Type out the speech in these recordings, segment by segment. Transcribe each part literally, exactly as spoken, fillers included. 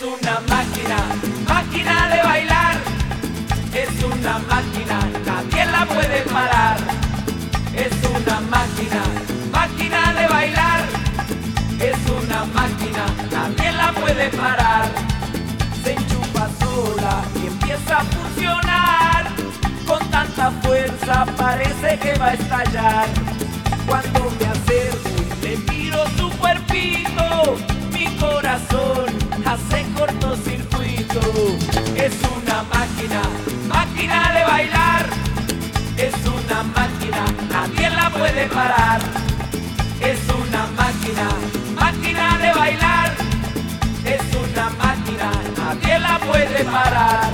una máquina, máquina de bailar. Es una máquina, nadie la puede parar. Es una máquina, máquina de bailar. Es una máquina, nadie la puede parar. Se enchufa sola y empieza a funcionar. Con tanta fuerza parece que va a estallar. Cuando me acerco y le miro su cuerpito, mi corazón hace cortocircuito. Es una máquina, máquina de bailar. Es una máquina, nadie la puede parar. Es una máquina, máquina de bailar. Es una máquina, nadie la puede parar.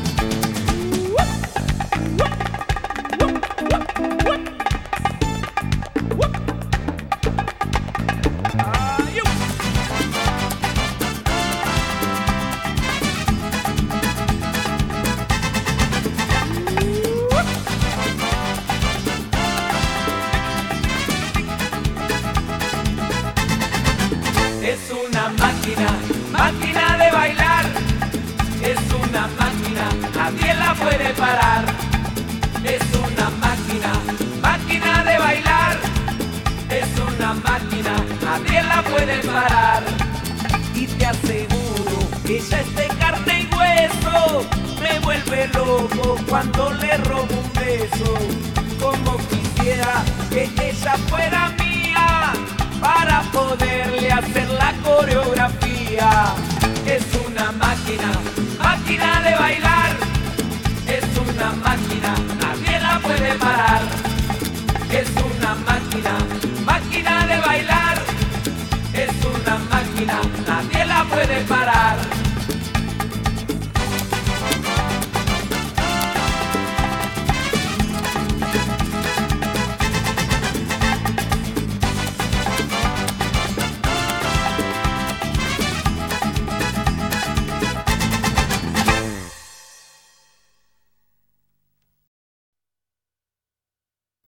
Es una máquina, máquina de bailar. Es una máquina, nadie la puede parar. Es una máquina, máquina de bailar. Es una máquina, nadie la puede parar. Y te aseguro que ella es de carne y hueso. Me vuelve loco cuando le robo un beso. Como quisiera que ella fuera mía para poderle